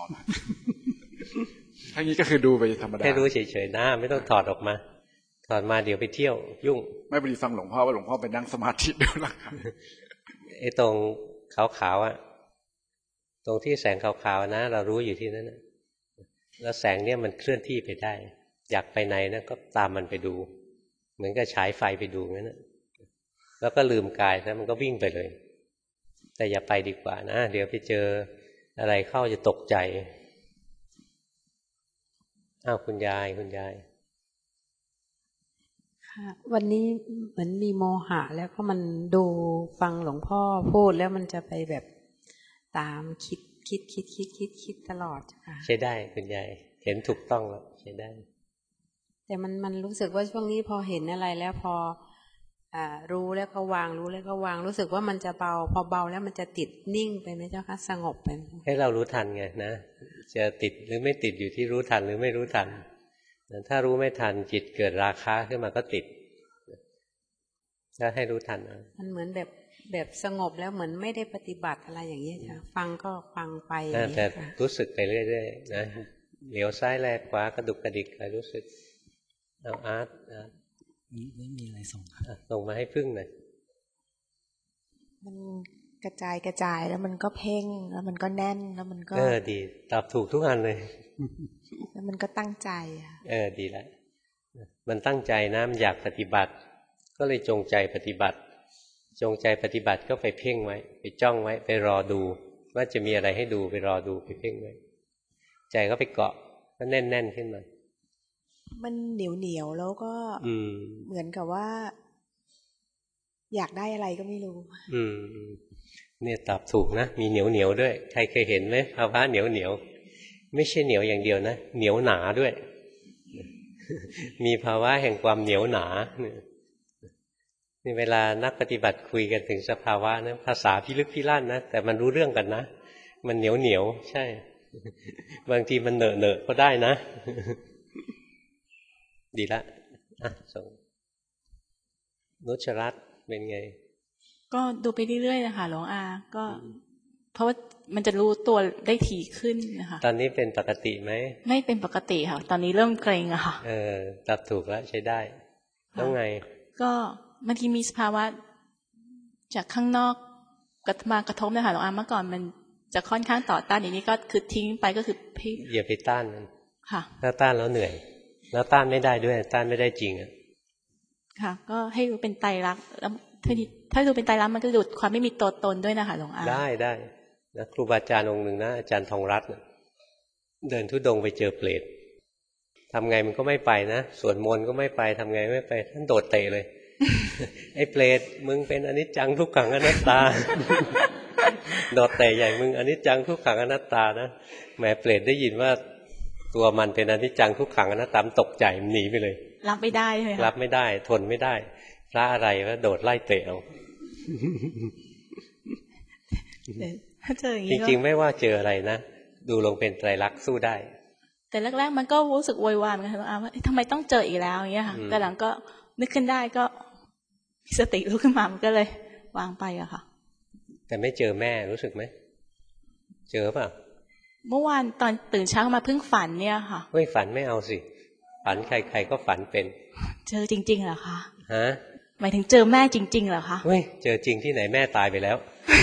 ทั้งนี้ก็คือดูไปธรรมดาแค่รู้เฉยๆนะไม่ต้องถอดออกมาถอดมาเดี๋ยวไปเที่ยวยุ่งไม่พอดีฟังหลวงพ่อว่าหลวงพ่อไปนั่งสมาธิดูแล้วครับไอ้ตรงขาวๆอ่ะตรงที่แสงขาวๆนะเรารู้อยู่ที่นั้นแล้วแสงเนี่ยมันเคลื่อนที่ไปได้อยากไปไหนนะก็ตามมันไปดูเหมือนกับฉายไฟไปดูงั้นนะแล้วก็ลืมกายนะมันก็วิ่งไปเลยแต่อย่าไปดีกว่านะเดี๋ยวไปเจออะไรเข้าจะตกใจอ้าวคุณยายคุณยายค่ะวันนี้เหมือนมีโมหะแล้วก็มันดูฟังหลวงพ่อพูดแล้วมันจะไปแบบตามคิดคิดคิดคิดคิดคิดตลอดค่ะใช่ได้คุณยายเห็นถูกต้องแล้วใช่ได้แต่มันมันรู้สึกว่าช่วงนี้พอเห็นอะไรแล้วพออ่ารู้แล้วก็วางรู้แล้วก็วางรู้สึกว่ามันจะเบาพอเบาแล้วมันจะติดนิ่งไปไหมเจ้าคะสงบไปให้เรารู้ทันไงนะจะติดหรือไม่ติดอยู่ที่รู้ทันหรือไม่รู้ทันถ้ารู้ไม่ทันจิตเกิดราคะขึ้นมาก็ติดก็ให้รู้ทันนะมันเหมือนแบบแบบสงบแล้วเหมือนไม่ได้ปฏิบัติอะไรอย่างนี้จ้ะฟังก็ฟังไปแต่รู้สึกไปเรื่อยๆนะเหลียวซ้ายแลขวากระดุกกระดิกอะไรรู้สึกเอาอาร์ตไม่มีอะไรส่งส่งมาให้พึ่งหน่อยมันกระจายกระจายแล้วมันก็เพ่งแล้วมันก็แน่นแล้วมันก็เออดีตอบถูกทุกอันเลยแล้วมันก็ตั้งใจเออดีแล้วมันตั้งใจนะมันอยากปฏิบัติก็เลยจงใจปฏิบัติจงใจปฏิบัติก็ไปเพ่งไว้ไปจ้องไว้ไปรอดูว่าจะมีอะไรให้ดูไปรอดูไปเพ่งไว้ใจก็ไปเกาะก็แน่นๆขึ้นมามันเหนียวเหนียวแล้วก็เหมือนกับว่าอยากได้อะไรก็ไม่รู้อืมเนี่ยตอบถูกนะมีเหนียวเหนียวด้วยใครเคยเห็นไหมภาวะเหนียวเหนียวไม่ใช่เหนียวอย่างเดียวนะเหนียวหนาด้วยมีภาวะแห่งความเหนียวหนานี่เวลานักปฏิบัติคุยกันถึงสภาวะนะภาษาพิลึกพิลั่นนะแต่มันรู้เรื่องกันนะมันเหนียวเหนียวใช่บางทีมันเหนอะเหนอะก็ได้นะดีละอ่ะส่งนุชรัตน์เป็นไงก็ดูไปเรื่อยๆนะคะหลวงอาก็เพราะว่ามันจะรู้ตัวได้ถี่ขึ้นนะคะตอนนี้เป็นปกติไหมไม่เป็นปกติค่ะตอนนี้เริ่มเกรงอะค่ะเออตับถูกแล้วใช้ได้แล้วไงก็บางทีมีสภาวะจากข้างนอกกระมากระทบนะคะหลวงอาเมื่อก่อนมันจะค่อนข้างต่อต้านอย่างนี้ก็คือทิ้งไปก็คือพี่อย่าไปต้านมันค่ะถ้าต้านแล้วเหนื่อยแล้วต้านไม่ได้ด้วยต้านไม่ได้จริงอ่ะค่ะก็ให้ดูเป็นไตรลักษณ์แล้วถ้าดูเป็นไตรลักษณ์มันก็ดูความไม่มีตัวตนด้วยนะคะหลวงอาได้ได้นะครูบาอาจารย์องค์หนึ่งนะอาจารย์ทองรัตน์เดินธุดงค์ไปเจอเปรตทำไงมันก็ไม่ไปนะสวดมนต์ก็ไม่ไปทำไงไม่ไปท่านโดดเตะเลย ไอ้เปรตมึงเป็นอนิจจังทุกขังอนัตตา โดดเตะใหญ่มึงอนิจจังทุกขังอนัตตานะแหมเปรตได้ยินว่าตัวมันเป็นอนิจจังทุกขังอนัตตาตกใจมันหนีไปเลยรับไม่ได้เลยรับไม่ได้ทนไม่ได้พระอะไรว่าโดดไล่เตะเอาจริงๆไม่ว่าเจออะไรนะดูลงเป็นไตรลักษณ์สู้ได้แต่แรกๆมันก็รู้สึกโวยวายเหมือนกันว่าทำไมต้องเจออีกแล้วอย่างเงี้ยค่ะแต่หลังก็นึกขึ้นได้ก็มีสติรู้ขึ้นมามันก็เลยวางไปอะค่ะแต่ไม่เจอแม่รู้สึกไหมเจอป่ะเมื่อวานตอนตื่นเช้ามาเพิ่งฝันเนี่ยค่ะไม่ฝันไม่เอาสิฝันใครๆก็ฝันเป็นเจอจริงๆเหรอคะฮะหมายถึงเจอแม่จริงๆเหรอคะเฮ้ยเจอจริงที่ไหนแม่ตายไปแล้ว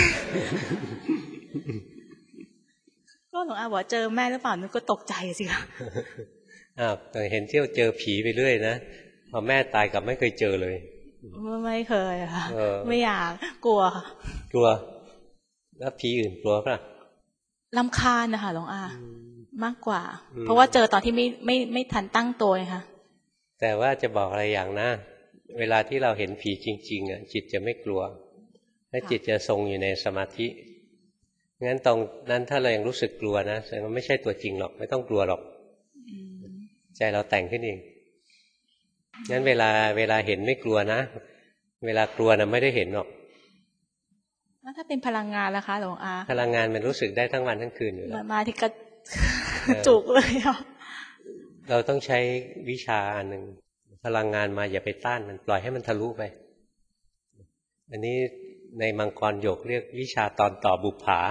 ก็หลวงอาบอกเจอแม่หรือเปล่านึกก็ตกใจสิคะอ้าวแต่เห็นเที่ยวเจอผีไปเรื่อยนะพอแม่ตายกับไม่เคยเจอเลยไม่เคยค่ะไม่อยากกลัวกลัวแล้วผีอื่นกลัวป่ะรำคาญนะคะหลวงอามากกว่าเพราะว่าเจอตอนที่ไม่ไม่ไม่ทันตั้งตัวเลยค่ะแต่ว่าจะบอกอะไรอย่างนะเวลาที่เราเห็นผีจริงๆอ่ะจิตจะไม่กลัวและจิตจะทรงอยู่ในสมาธิงั้นตรงนั้นถ้าเรายังรู้สึกกลัวนะแสดงว่าไม่ใช่ตัวจริงหรอกไม่ต้องกลัวหรอกใจเราแต่งขึ้นเองงั้นเวลาเวลาเห็นไม่กลัวนะเวลากลัวนะไม่ได้เห็นหรอกแล้วถ้าเป็นพลังงานล่ะคะหลวงอาพลังงานมันรู้สึกได้ทั้งวันทั้งคืนอยู่แล้วมาที่กระจุกเลยอ่ะเราต้องใช้วิชาอันหนึ่งพลังงานมาอย่าไปต้านมันปล่อยให้มันทะลุไปอันนี้ในมังกรหยกเรียกวิชาตอนต่อบุปผา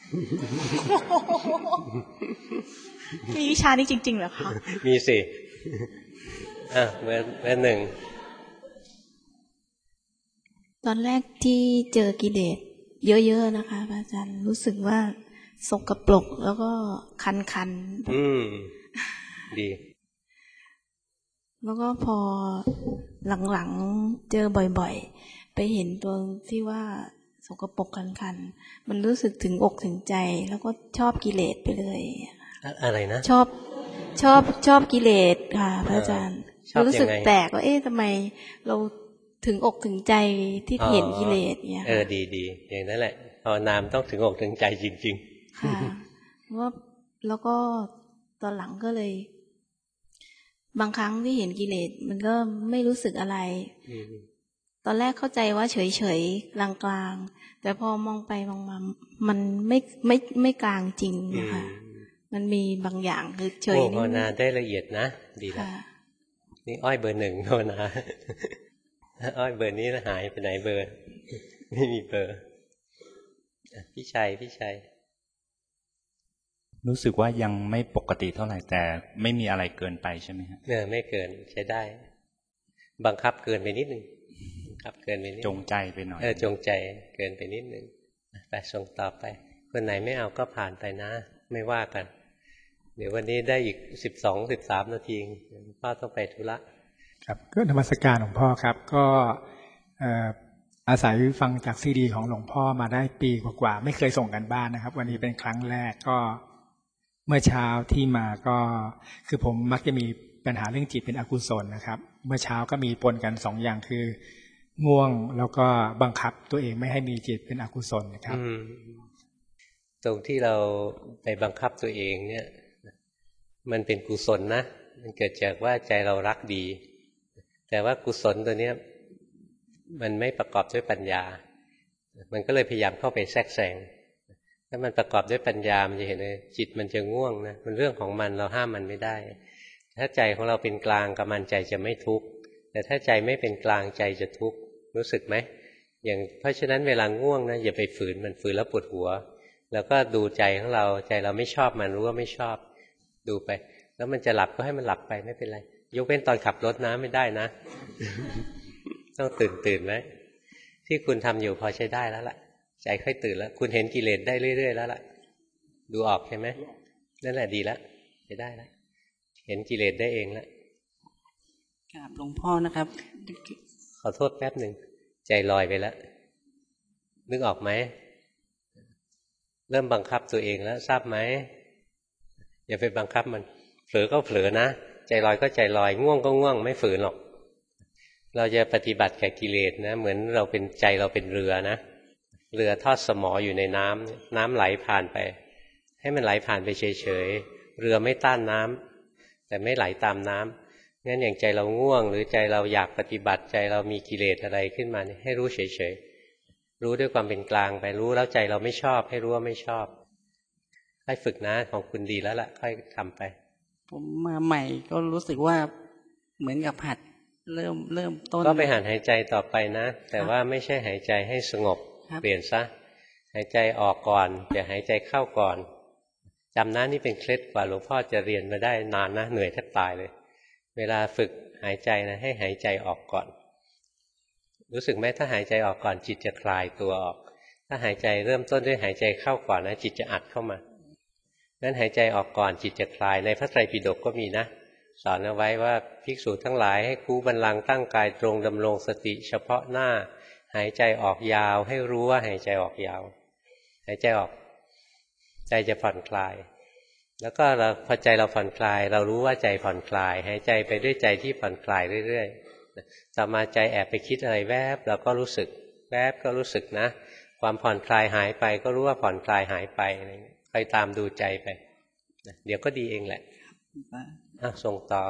มีวิชานี้จริงๆเหรอคะมีสิอ่ะเบอร์เบอร์หนึ่งตอนแรกที่เจอกิเลสเยอะๆนะคะพระอาจารย์รู้สึกว่าสกปรกแล้วก็คันๆอืมดีแล้วก็พอหลังๆเจอบ่อยๆไปเห็นตัวที่ว่าสกปรกคันๆมันรู้สึกถึงอกถึงใจแล้วก็ชอบกิเลสไปเลยอะไรนะชอบชอบชอบกิเลสค่ะพระอาจารย์รู้สึกแตกว่าเอ๊ะทำไมเราถึงอกถึงใจที่เห็นกิเลสเนี่ยเออดีดีอย่างนั้นแหละภาวนามต้องถึงอกถึงใจจริงๆค่ะว่าแล้วก็ตอนหลังก็เลยบางครั้งที่เห็นกิเลสมันก็ไม่รู้สึกอะไรตอนแรกเข้าใจว่าเฉยๆกลางๆแต่พอมองไปมองมามันไม่ไม่ไม่กลางจริงนะคะมันมีบางอย่างคือเฉยนี่ภาวนาได้ละเอียดนะดีแล้วนี่อ้อยเบอร์หนึ่งภาวนาอ้อยเบอร์นี้หายไปไหนเบอร์ไม่มีเบอร์พี่ชัยพี่ชัยรู้สึกว่ายังไม่ปกติเท่าไหร่แต่ไม่มีอะไรเกินไปใช่ไหมฮะเออไม่เกินใช้ได้บังคับเกินไปนิดนึงบังคับเกินไปนิดจงใจไปหน่อยเออจงใจเกินไปนิดนึงไปส่งต่อไปคนไหนไม่เอาก็ผ่านไปนะไม่ว่ากันเดี๋ยววันนี้ได้อีกสิบสองสิบสามนาทีพ่อต้องไปธุระครับก็นมัสการหลวงพ่อครับก็อาศัยฟังจากซีดีของหลวงพ่อมาได้ปีกว่าๆไม่เคยส่งกันบ้านนะครับวันนี้เป็นครั้งแรกก็เมื่อเช้าที่มาก็คือผมมักจะมีปัญหาเรื่องจิตเป็นอกุศลนะครับเมื่อเช้าก็มีปนกันสองอย่างคือง่วงแล้วก็บังคับตัวเองไม่ให้มีจิตเป็นอกุศลนะครับตรงที่เราไปบังคับตัวเองเนี่ยมันเป็นกุศลนะมันเกิดจากว่าใจเรารักดีแต่ว่ากุศลตัวเนี้ยมันไม่ประกอบด้วยปัญญามันก็เลยพยายามเข้าไปแทรกแซงถ้ามันประกอบด้วยปัญญามันจะเห็นเลยจิตมันจะง่วงนะมันเรื่องของมันเราห้ามมันไม่ได้ถ้าใจของเราเป็นกลางกับมันใจจะไม่ทุกข์แต่ถ้าใจไม่เป็นกลางใจจะทุกข์รู้สึกไหมอย่างเพราะฉะนั้นเวลาง่วงนะอย่าไปฝืนมันฝืนแล้วปวดหัวแล้วก็ดูใจของเราใจเราไม่ชอบมันรู้ว่าไม่ชอบดูไปแล้วมันจะหลับก็ให้มันหลับไปไม่เป็นไรยกเว้นตอนขับรถนะไม่ได้นะต้องตื่นตื่นไหมที่คุณทำอยู่พอใช้ได้แล้วล่ะใจค่อยตื่นแล้วคุณเห็นกิเลสได้เรื่อยๆแล้วล่ะดูออกใช่ไหมนั่นแหละดีแล้วใช้ได้แล้วเห็นกิเลสได้เองแล้วกราบหลวงพ่อนะครับขอโทษแป๊บหนึ่งใจลอยไปแล้วนึกออกไหมเริ่มบังคับตัวเองแล้วทราบไหมอย่าไปบังคับมันเผลอก็เผลอนะใจลอยก็ใจลอยง่วงก็ง่วงไม่ฝืนหรอกเราจะปฏิบัติแก่กิเลสนะเหมือนเราเป็นใจเราเป็นเรือนะเรือทอดสมออยู่ในน้ำน้ำไหลผ่านไปให้มันไหลผ่านไปเฉยๆเรือไม่ต้านน้ำแต่ไม่ไหลตามน้ำงั้นอย่างใจเราง่วงหรือใจเราอยากปฏิบัติใจเรามีกิเลสอะไรขึ้นมาเนี่ยให้รู้เฉยๆรู้ด้วยความเป็นกลางไปรู้แล้วใจเราไม่ชอบให้รู้ว่าไม่ชอบค่อยฝึกนะของคุณดีแล้วล่ะค่อยทำไปผมมาใหม่ก็รู้สึกว่าเหมือนกับหัดเริ่มเริ่มต้นก็ไปหัดหายใจต่อไปนะแต่ว่าไม่ใช่หายใจให้สงบเปลี่ยนซะหายใจออกก่อนอย่าหายใจเข้าก่อนจำนะนี่เป็นเคล็ดกว่าหลวงพ่อจะเรียนมาได้นานนะเหนื่อยแทบตายเลยเวลาฝึกหายใจนะให้หายใจออกก่อนรู้สึกไหมถ้าหายใจออกก่อนจิตจะคลายตัวออกถ้าหายใจเริ่มต้นด้วยหายใจเข้าก่อนนะจิตจะอัดเข้ามางั้นหายใจออกก่อนจิตจะคลายในพระไตรปิฎกก็มีนะสอนเอาไว้ว่าภิกษุทั้งหลายให้คูบัลลังก์ตั้งกายตรงดำรงสติเฉพาะหน้าหายใจออกยาวให้รู้ว่าหายใจออกยาวหายใจออกใจจะผ่อนคลายแล้วก็เราพอใจเราผ่อนคลายเรารู้ว่าใจผ่อนคลายหายใจไปด้วยใจที่ผ่อนคลายเรื่อยๆต่อมาใจแอบไปคิดอะไรแวบเราก็รู้สึกแวบก็รู้สึกนะความผ่อนคลายหายไปก็รู้ว่าผ่อนคลายหายไปอะไรอย่างเงี้ยคอยตามดูใจไปเดี๋ยวก็ดีเองแหละอ่ะส่งต่อ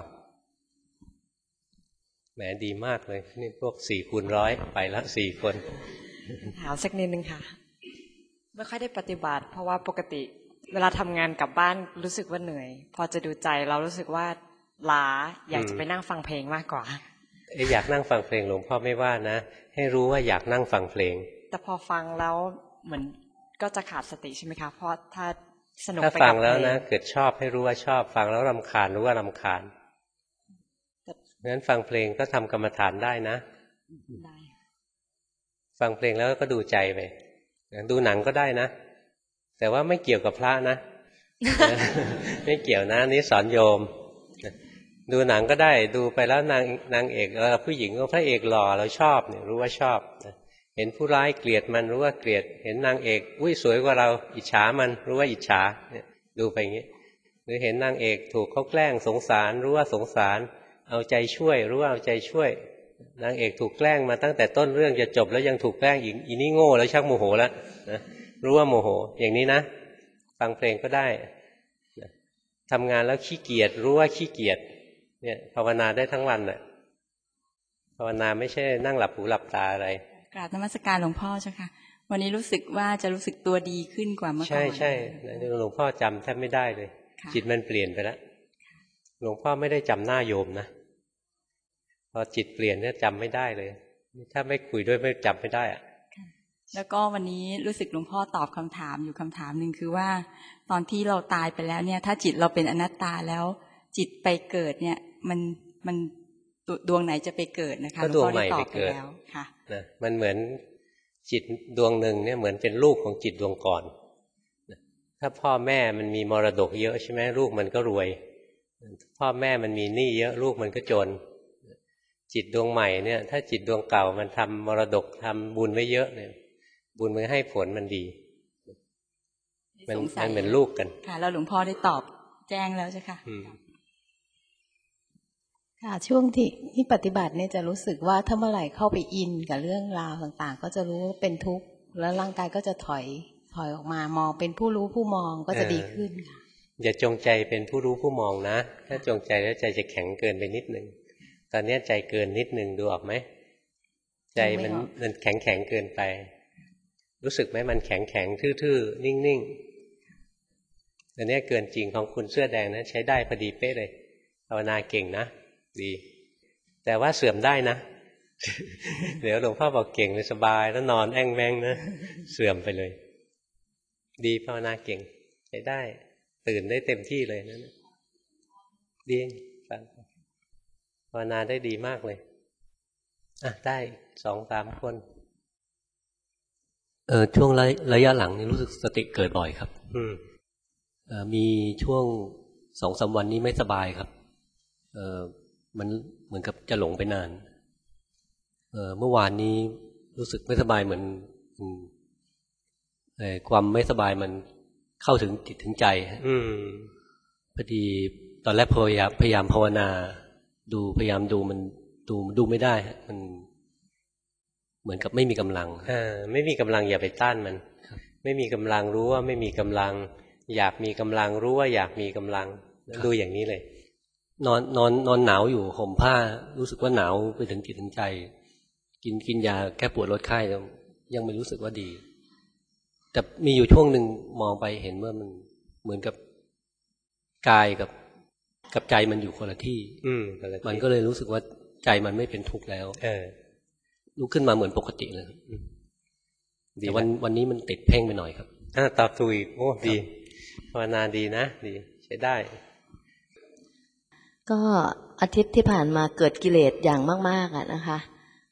แหมดีมากเลยนี่พวกสี่คูณร้อยไปแล้วสี่คนถามสักนิดนึงค่ะไม่ค่อยได้ปฏิบัติเพราะว่าปกติเวลาทำงานกลับบ้านรู้สึกว่าเหนื่อยพอจะดูใจเรารู้สึกว่าล้าอยากจะไปนั่งฟังเพลงมากกว่าเอ้ยอยากนั่งฟังเพลงหลวงพ่อไม่ว่านะให้รู้ว่าอยากนั่งฟังเพลงแต่พอฟังแล้วเหมือนก็จะขาดสติใช่ไหมคะเพราะถ้าสนุกไปกับเพลงถ้าฟังแล้วนะเกิดชอบให้รู้ว่าชอบฟังแล้วรำคาญรู้ว่ารำคาญงั้นฟังเพลงก็ทำกรรมฐานได้นะฟังเพลงแล้วก็ดูใจไปดูหนังก็ได้นะแต่ว่าไม่เกี่ยวกับพระนะ ไม่เกี่ยวนะนี่สอนโยมดูหนังก็ได้ดูไปแล้วนางนางเอกเราผู้หญิงก็พระเอกหล่อเราชอบเนี่ยรู้ว่าชอบเห็นผู้ร้ายเกลียดมันรู้ว่าเกลียดเห็นนางเอกอุ้ยสวยกว่าเราอิจฉามันรู้ว่าอิจฉาเนี่ยดูไปอย่างนี้หรือเห็นนางเอกถูกเขาแกล้งสงสารรู้ว่าสงสารเอาใจช่วยรู้ว่าเอาใจช่วยนางเอกถูกแกล้งมาตั้งแต่ต้นเรื่องจะจบแล้วยังถูกแกล้งอีกอีนี่โง่แล้วชักโมโหแล้วนะรู้ว่าโมโหอย่างนี้นะฟังเพลงก็ได้ทำงานแล้วขี้เกียจรู้ว่าขี้เกียจเนี่ยภาวนาได้ทั้งวันน่ะภาวนาไม่ใช่นั่งหลับหูหลับตาอะไรกราบนมัสการหลวงพ่อเจ้าค่ะวันนี้รู้สึกว่าจะรู้สึกตัวดีขึ้นกว่าเมื่อก่อนใช่ใช่หลวงพ่อจำแทบไม่ได้เลยจิตมันเปลี่ยนไปแล้วหลวงพ่อไม่ได้จำหน้าโยมนะพอจิตเปลี่ยนเนี่ยจำไม่ได้เลยถ้าไม่คุยด้วยไม่จำไม่ได้อะแล้วก็วันนี้รู้สึกหลวงพ่อตอบคำถามอยู่คำถามหนึ่งคือว่าตอนที่เราตายไปแล้วเนี่ยถ้าจิตเราเป็นอนัตตาแล้วจิตไปเกิดเนี่ยมันมันดวงไหนจะไปเกิดนะคะก็ดวงใหม่ไปเกิดค่ะนะมันเหมือนจิตดวงหนึ่งเนี่ยเหมือนเป็นลูกของจิตดวงก่อนถ้าพ่อแม่มันมีมรดกเยอะใช่ไหมลูกมันก็รวยพ่อแม่มันมีหนี้เยอะลูกมันก็จนจิตดวงใหม่เนี่ยถ้าจิตดวงเก่ามันทำมรดกทำบุญไว้เยอะเนี่ยบุญมันให้ผลมันดีมันมันเหมือนลูกกันค่ะแล้วหลวงพ่อได้ตอบแจ้งแล้วใช่ค่ะค่ะช่วงที่ที่ปฏิบัติเนี่ยจะรู้สึกว่าถ้าเมื่อไหร่เข้าไปอินกับเรื่องราวต่างๆก็จะรู้ว่าเป็นทุกข์แล้วร่างกายก็จะถอยถอยออกมามองเป็นผู้รู้ผู้มองก็จะดีขึ้นค่ะอย่าจงใจเป็นผู้รู้ผู้มองนะถ้าจงใจแล้วใจจะแข็งเกินไปนิดนึงตอนนี้ใจเกินนิดนึงดูออกไหมใจมันมันแข็งแข็งเกินไปรู้สึกไหมมันแข็งแข็งทื่อๆนิ่งๆอันนี้เกินจริงของคุณเสื้อแดงนะใช้ได้พอดีเป๊ะเลยภาวนาเก่งนะดีแต่ว่าเสื่อมได้นะ เดี๋ยวหลวงพ่อบอกเก่งเลยสบายแล้วนอนแอ่งแมงนะเสื่อมไปเลยดีภาวนาเก่งใช้ได้ตื่นได้เต็มที่เลยนั่นดีฟังภาวนาได้ดีมากเลยอ่ะได้สองสามคนเออช่วงระยะหลังนี่รู้สึกสติเกิดบ่อยครับอืมเออมีช่วงสองสามวันนี้ไม่สบายครับเออมันเหมือนกับจะหลงไปนานเออเมื่อวานนี้รู้สึกไม่สบายเหมือนเออความไม่สบายมันเข้าถึงจิตถึงใจอืมพอดีตอนแรกพยายามพยายามภาวนาดูพยายามดูมันดูดูไม่ได้มันเหมือนกับไม่มีกำลังอ่าไม่มีกำลังอย่าไปต้านมันไม่มีกำลังรู้ว่าไม่มีกำลังอยากมีกำลังรู้ว่าอยากมีกำลังดูอย่างนี้เลยนอนนอนนอนหนาวอยู่ห่มผ้ารู้สึกว่าหนาวไปถึงจิตถึงใจกินกินยาแก้ปวดลดไข้แล้วยังไม่รู้สึกว่าดีแต่มีอยู่ช่วงหนึ่งมองไปเห็นว่ามันเหมือนกับกายกับกับใจมันอยู่คนละที่มันก็เลยรู้สึกว่าใจมันไม่เป็นทุกข์แล้วเออลุกขึ้นมาเหมือนปกติเลยแต่วันวันนี้มันติดเพ่งไปหน่อยครับอ่าตอบถูกอีกโอ้ดีภาวนาดีนะดีใช้ได้ก็อาทิตย์ที่ผ่านมาเกิดกิเลสอย่างมากๆอ่ะนะคะ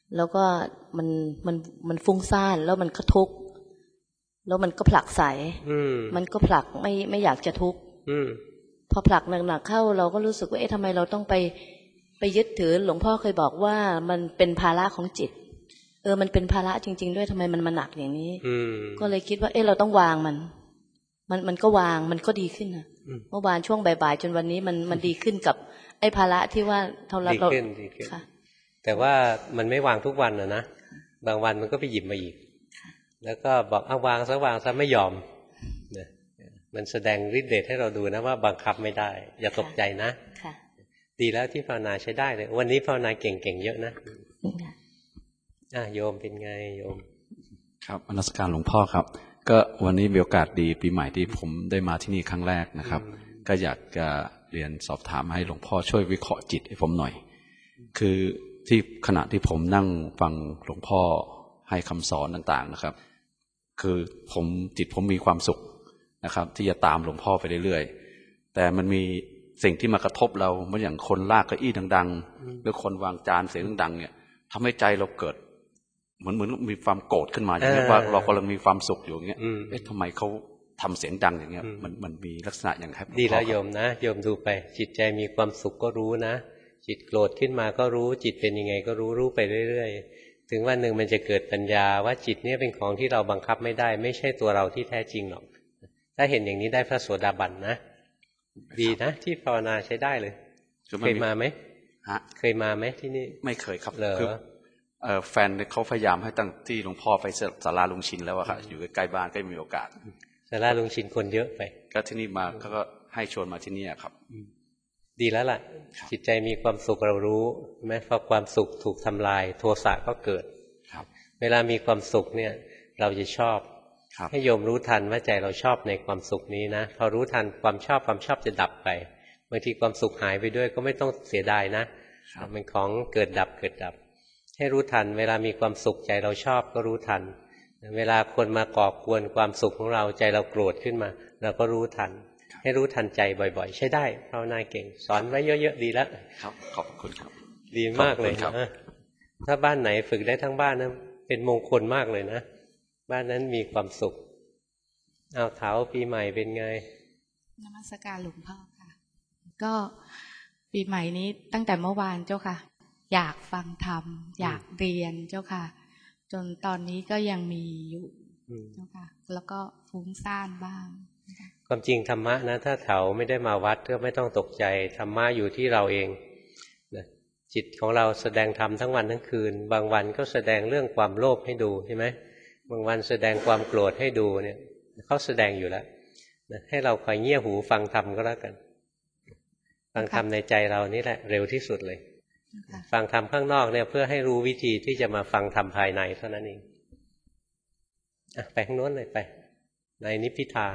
แล้วก็มันมันมันฟุ้งซ่านแล้วมันก็ทุกข์แล้วมันก็ผลักไสมันก็ผลักไม่ไม่อยากจะทุกข์พอผลักหนักๆเข้าเราก็รู้สึกว่าเอ๊ะทำไมเราต้องไปไปยึดถือหลวงพ่อเคยบอกว่ามันเป็นภาระของจิตเออมันเป็นภาระจริงๆด้วยทำไมมันมาหนักอย่างนี้ก็เลยคิดว่าเอ๊ะเราต้องวางมันมันมันก็วางมันก็ดีขึ้นนะเมื่อวานช่วงบ่ายๆจนวันนี้มันมันดีขึ้นกับไอ้ภาระที่ว่าเท่าเราดีขึ้นดีขึ้นแต่ว่ามันไม่วางทุกวันนะนะบางวันมันก็ไปหยิบมาอีกแล้วก็บอกเอาวางซะวางซะไม่ยอมเนี่ยมันแสดงฤทธิ์เดชให้เราดูนะว่าบังคับไม่ได้อย่าตกใจนะดีแล้วที่ภาวนาใช้ได้เลยวันนี้ภาวนาเก่งๆเยอะนะอ่ะโยมเป็นไงโยมครับนมัสการหลวงพ่อครับก็วันนี้มีโอกาสดีปีใหม่ที่ผมได้มาที่นี่ครั้งแรกนะครับก็อยากจะเรียนสอบถามให้หลวงพ่อช่วยวิเคราะห์จิตให้ผมหน่อยคือที่ขณะที่ผมนั่งฟังหลวงพ่อให้คำสอนต่างๆนะครับคือผมจิตผมมีความสุขนะครับที่จะตามหลวงพ่อไปเรื่อยๆแต่มันมีสิ่งที่มากระทบเราเหมือนอย่างคนลากเก้าอี้ดังๆหรือคนวางจานเสียงดังๆเนี่ยทำให้ใจเราเกิดเหมือนเหมือนมีความโกรธขึ้นมาอย่างนี้ว่าเรากำลังมีความสุขอยู่อย่างเงี้ยเอ๊ะทำไมเขาทำเสียงดังอย่างเงี้ยมันมันมีลักษณะอย่างไรดีแล้วโยมนะโยมดูไปจิตใจมีความสุขก็รู้นะจิตโกรธขึ้นมาก็รู้จิตเป็นยังไงก็รู้รู้ไปเรื่อยๆถึงวันหนึ่งมันจะเกิดปัญญาว่าจิตเนี่ยเป็นของที่เราบังคับไม่ได้ไม่ใช่ตัวเราที่แท้จริงหรอกถ้าเห็นอย่างนี้ได้พระโสดาบันนะดีนะที่ภาวนาใช้ได้เลยเคยมาไหมเคยมาไหมที่นี่ไม่เคยครับเหรอแฟนเขาพยายามให้ตั้งที่หลวงพ่อไปศาลาลุงชินแล้วอะค่ะอยู่ใกล้บ้านก็มีโอกาสศาลาลุงชินคนเยอะไปก็ที่นี่มาเขาก็ให้ชวนมาที่นี่ครับดีแล้วล่ะจิตใจมีความสุขเรารู้ไหมพอความสุขถูกทำลายโทสะก็เกิดเวลามีความสุขเนี่ยเราจะชอบให้โยมรู้ทันว่าใจเราชอบในความสุขนี้นะพอรู้ทันความชอบความชอบจะดับไปบางทีความสุขหายไปด้วยก็ไม่ต้องเสียดายนะเป็นของเกิดดับเกิดดับให้รู้ทันเวลามีความสุขใจเราชอบก็รู้ทันเวลาคนมาก่อกวนความสุขของเราใจเราโกรธขึ้นมาเราก็รู้ทันให้รู้ทันใจบ่อยๆใช้ได้ภาวนาเก่งสอนไว้เยอะๆดีแล้วครับขอบคุณครับดีมากเลยนะถ้าบ้านไหนฝึกได้ทั้งบ้านนะเป็นมงคลมากเลยนะบ้านนั้นมีความสุขเอาเถาปีใหม่เป็นไงนมัสการหลวงพ่อค่ะก็ปีใหม่นี้ตั้งแต่เมื่อวานเจ้าค่ะอยากฟังธรรมอยากเรียนเจ้าค่ะจนตอนนี้ก็ยังมีอยู่เจ้าค่ะแล้วก็ฟุ้งซ่านบ้างความจริงธรรมะนะถ้าเถาไม่ได้มาวัดก็ไม่ต้องตกใจธรรมะอยู่ที่เราเองนะจิตของเราแสดงธรรมทั้งวันทั้งคืนบางวันก็แสดงเรื่องความโลภให้ดูใช่ไหมบางวันแสดงความโกรธให้ดูเนี่ยเขาแสดงอยู่แล้วนะให้เราคอยเงี่ยหูฟังธรรมก็แล้วกันฟังธรรมในใจเรานี่แหละเร็วที่สุดเลยฟังธรรมข้างนอกเนี่ยเพื่อให้รู้วิธีที่จะมาฟังธรรมภายในเท่านั้นเองอ่ะไปข้างโน้นเลยไปในนิพพิทา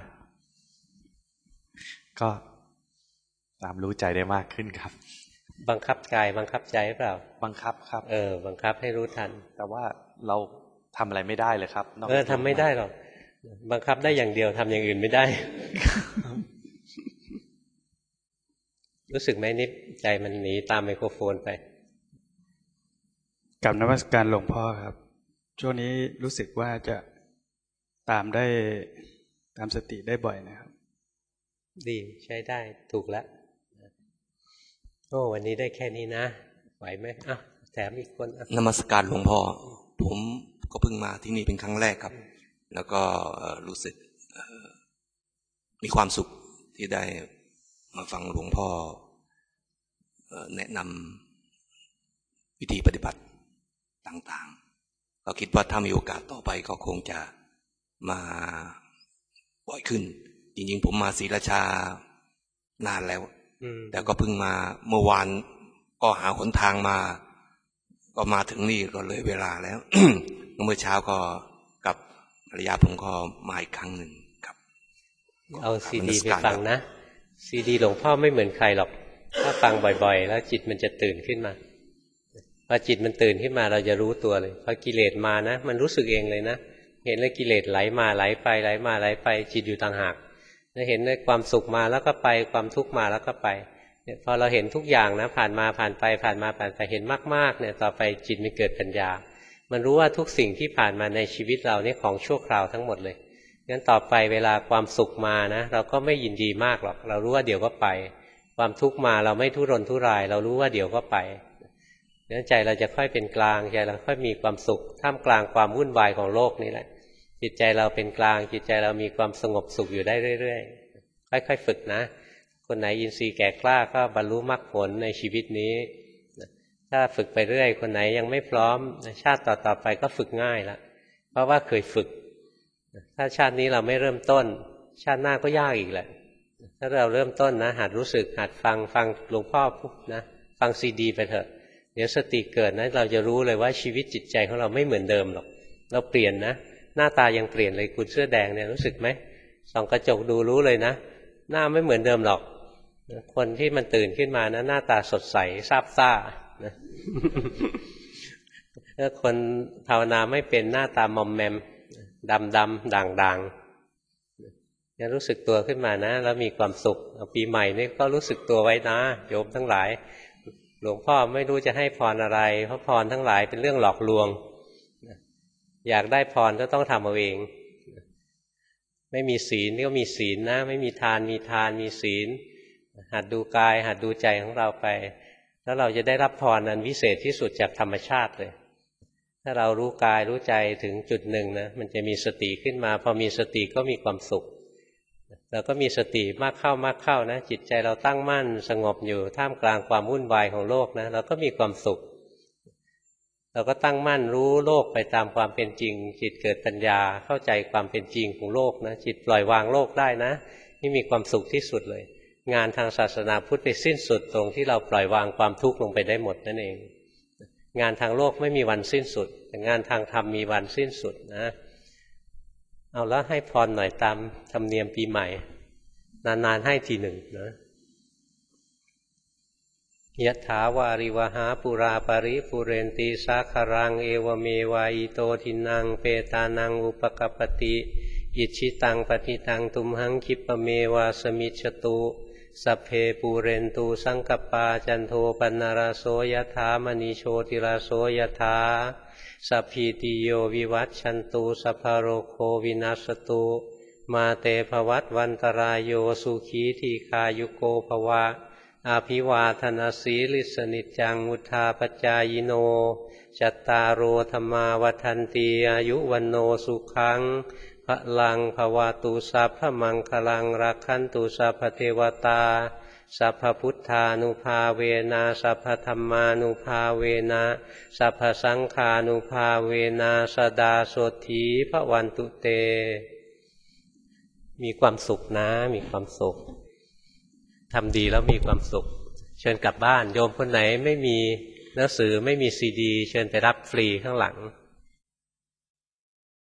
ก็ตามรู้ใจได้มากขึ้นครับบังคับกายบังคับใจเปล่าบังคับครับเออบังคับให้รู้ทันแต่ว่าเราทำอะไรไม่ได้เลยครับเออทำไม่ได้หรอกบังคับได้อย่างเดียวทำอย่างอื่นไม่ได้ รู้สึกไหมนิพใจมันหนีตามไมโครโฟนไปกับนมัสการหลวงพ่อครับช่วงนี้รู้สึกว่าจะตามได้ตามสติได้บ่อยนะครับดีใช้ได้ถูกแล้วโอ้วันนี้ได้แค่นี้นะไหวไหมอ่ะแถมอีกคนนมัสการหลวงพ่อผมก็เพิ่งมาที่นี่เป็นครั้งแรกครับแล้วก็รู้สึกมีความสุขที่ได้มาฟังหลวงพ่อแนะนำวิธีปฏิบัติต่างๆก็คิดว่าถ้ามีโอกาสต่อไปก็คงจะมาบ่อยขึ้นจริงๆผมมาศรีราชานานแล้วแต่ก็เพิ่งมาเมื่อวานก็หาหนทางมาก็มาถึงนี่ก็เลยเวลาแล้ว เมื่อเช้าก็กับภรรยาผมก็มาอีกครั้งหนึ่งครับเอาซีดีไปฟังนะซีดีหลวงพ่อไม่เหมือนใครหรอกถ้าฟังบ่อยๆแล้วจิตมันจะตื่นขึ้นมาพอจิตมันตื่นขึ้นมาเราจะรู้ตัวเลยพอกิเลสมานะมันรู้สึกเองเลยนะเห็นเลยกิเลสไหลมาไหลไปไหลมาไหลไปจิตอยู่ต่างหากเห็นเลยความสุขมาแล้วก็ไปความทุกข์มาแล้วก็ไปเนี่ยพอเราเห็นทุกอย่างนะผ่านมาผ่านไปผ่านมาผ่านไปเห็นมากๆเนี่ยต่อไปจิตมันเกิดปัญญามันรู้ว่าทุกสิ่งที่ผ่านมาในชีวิตเราเนี่ยของชั่วคราวทั้งหมดเลยงั้นต่อไปเวลาความสุขมานะเราก็ไม่ยินดีมากหรอกเรารู้ว่าเดี๋ยวก็ไปความทุกข์มาเราไม่ทุรนทุรายเรารู้ว่าเดี๋ยวก็ไปงั้นใจเราจะค่อยเป็นกลางใจเราค่อยมีความสุขท่ามกลางความวุ่นวายของโลกนี้แหละจิตใจเราเป็นกลางจิตใจเรามีความสงบสุขอยู่ได้เรื่อยๆค่อยๆฝึกนะคนไหนอินทรีย์แก่กล้าก็บรรลุมรรคผลในชีวิตนี้ถ้าฝึกไปเรื่อยคนไหนยังไม่พร้อมชาติต่อๆไปก็ฝึกง่ายละเพราะว่าเคยฝึกถ้าชาตินี้เราไม่เริ่มต้นชาติหน้าก็ยากอีกแหละถ้าเราเริ่มต้นนะหัดรู้สึกหัดฟังฟังหลวงพ่อนะฟังซีดีไปเถอะเดี๋ยวสติเกิดนะเราจะรู้เลยว่าชีวิตจิตใจของเราไม่เหมือนเดิมหรอกเราเปลี่ยนนะหน้าตายังเปลี่ยนเลยคุณเสื้อแดงเนี่ยรู้สึกไหมส่องกระจกดูรู้เลยนะหน้าไม่เหมือนเดิมหรอกคนที่มันตื่นขึ้นมานะหน้าตาสดใสซาบซ่านะถ้าคนภาวนาไม่เป็นหน้าตามอมแมมดำดำด่างด่างจะรู้สึกตัวขึ้นมานะแล้วมีความสุขปีใหม่นี่ก็รู้สึกตัวไว้นะโยมทั้งหลายหลวงพ่อไม่รู้จะให้พรอะไรเพราะพรทั้งหลายเป็นเรื่องหลอกลวงอยากได้พรก็ต้องทำเอาเองไม่มีศีลก็มีศีลนะไม่มีทานมีทานมีศีลหัดดูกายหัดดูใจของเราไปแล้วเราจะได้รับพรอันวิเศษที่สุดจากธรรมชาติเลยถ้าเรารู้กายรู้ใจถึงจุดหนึ่งนะมันจะมีสติขึ้นมาพอมีสติก็มีความสุขเราก็มีสติมากเข้ามากเข้านะจิตใจเราตั้งมั่นสงบอยู่ท่ามกลางความวุ่นวายของโลกนะเราก็มีความสุขเราก็ตั้งมั่นรู้โลกไปตามความเป็นจริงจิตเกิดปัญญาเข้าใจความเป็นจริงของโลกนะจิตปล่อยวางโลกได้นะนี่มีความสุขที่สุดเลยงานทางศาสนาพุทธไปสิ้นสุดตรงที่เราปล่อยวางความทุกข์ลงไปได้หมดนั่นเองงานทางโลกไม่มีวันสิ้นสุดแต่งานทางธรรมมีวันสิ้นสุดนะเอาแล้วให้พรหน่อยตามธรรมเนียมปีใหม่นานๆให้ทีหนึ่งนะยะถาวาริวหาปุราปริปุเรนติสาคารังเอวเมวายโตทินังเปตานังอุปกปติอิชิตังปฏิตังตุมหังคิปเมวาสมิจฉตุสัพเพปูเรนตูสังกปาจันโทปนารโสยถามณีโชติราโสยถาสัพพิติโยวิวัตชันตุสัพพโรโควินัสตุมาเตภวัตวันตรายโยสุขีทีคายุโกภวะอาภิวาทนาสีลิสนิจังมุทาปจายโนจัตตารโอธรรมาวัฏันติอายุวันโนสุขังพลังภวตุสัพพมังคลังรักขันตุสัพพเทวตาสัพพพุทธานุภาเวนะสัพพธัมมานุภาเวนะสัพพสังฆานุภาเวนะสดาโสถีพระวันตุเตมีความสุขนะมีความสุขทำดีแล้วมีความสุขเชิญกลับบ้านโยมคนไหนไม่มีหนังสือไม่มีซีดีเชิญไปรับฟรีข้างหลัง